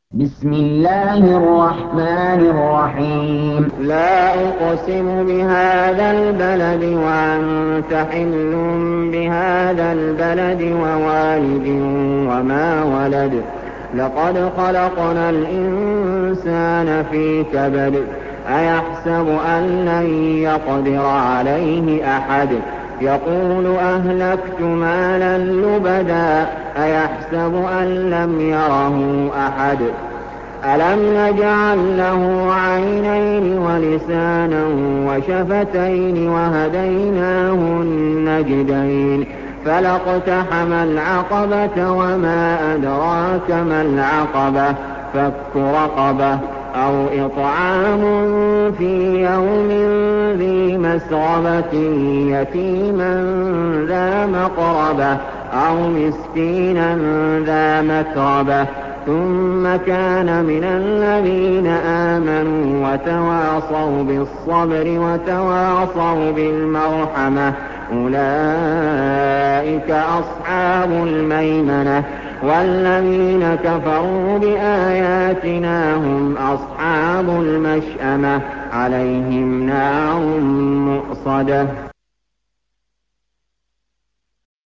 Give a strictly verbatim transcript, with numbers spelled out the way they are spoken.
بسم الله الرحمن الرحيم لا أقسم بهذا البلد وأنت حل بهذا البلد ووالد وما ولد لقد خلقنا الإنسان في كبد أيحسب أن لن يقدر عليه أحد يقول أهلكت مالا لبدا أيحسب أن لم يره أحد ألم نجعل له عينين ولسانا وشفتين وهديناه النجدين فلاقتحم العقبة وما أدراك ما العقبة فك رقبة أو إطعام في يوم ذي مسغبة يتيما ذا مقربة أو مسكينا ذا متربة ثم كان من الذين آمنوا وتواصوا بالصبر وتواصوا بالمرحمة أولئك أصحاب الميمنة والذين كفروا بآياتنا هم أصحاب المشأمة عليهم نار مؤصدة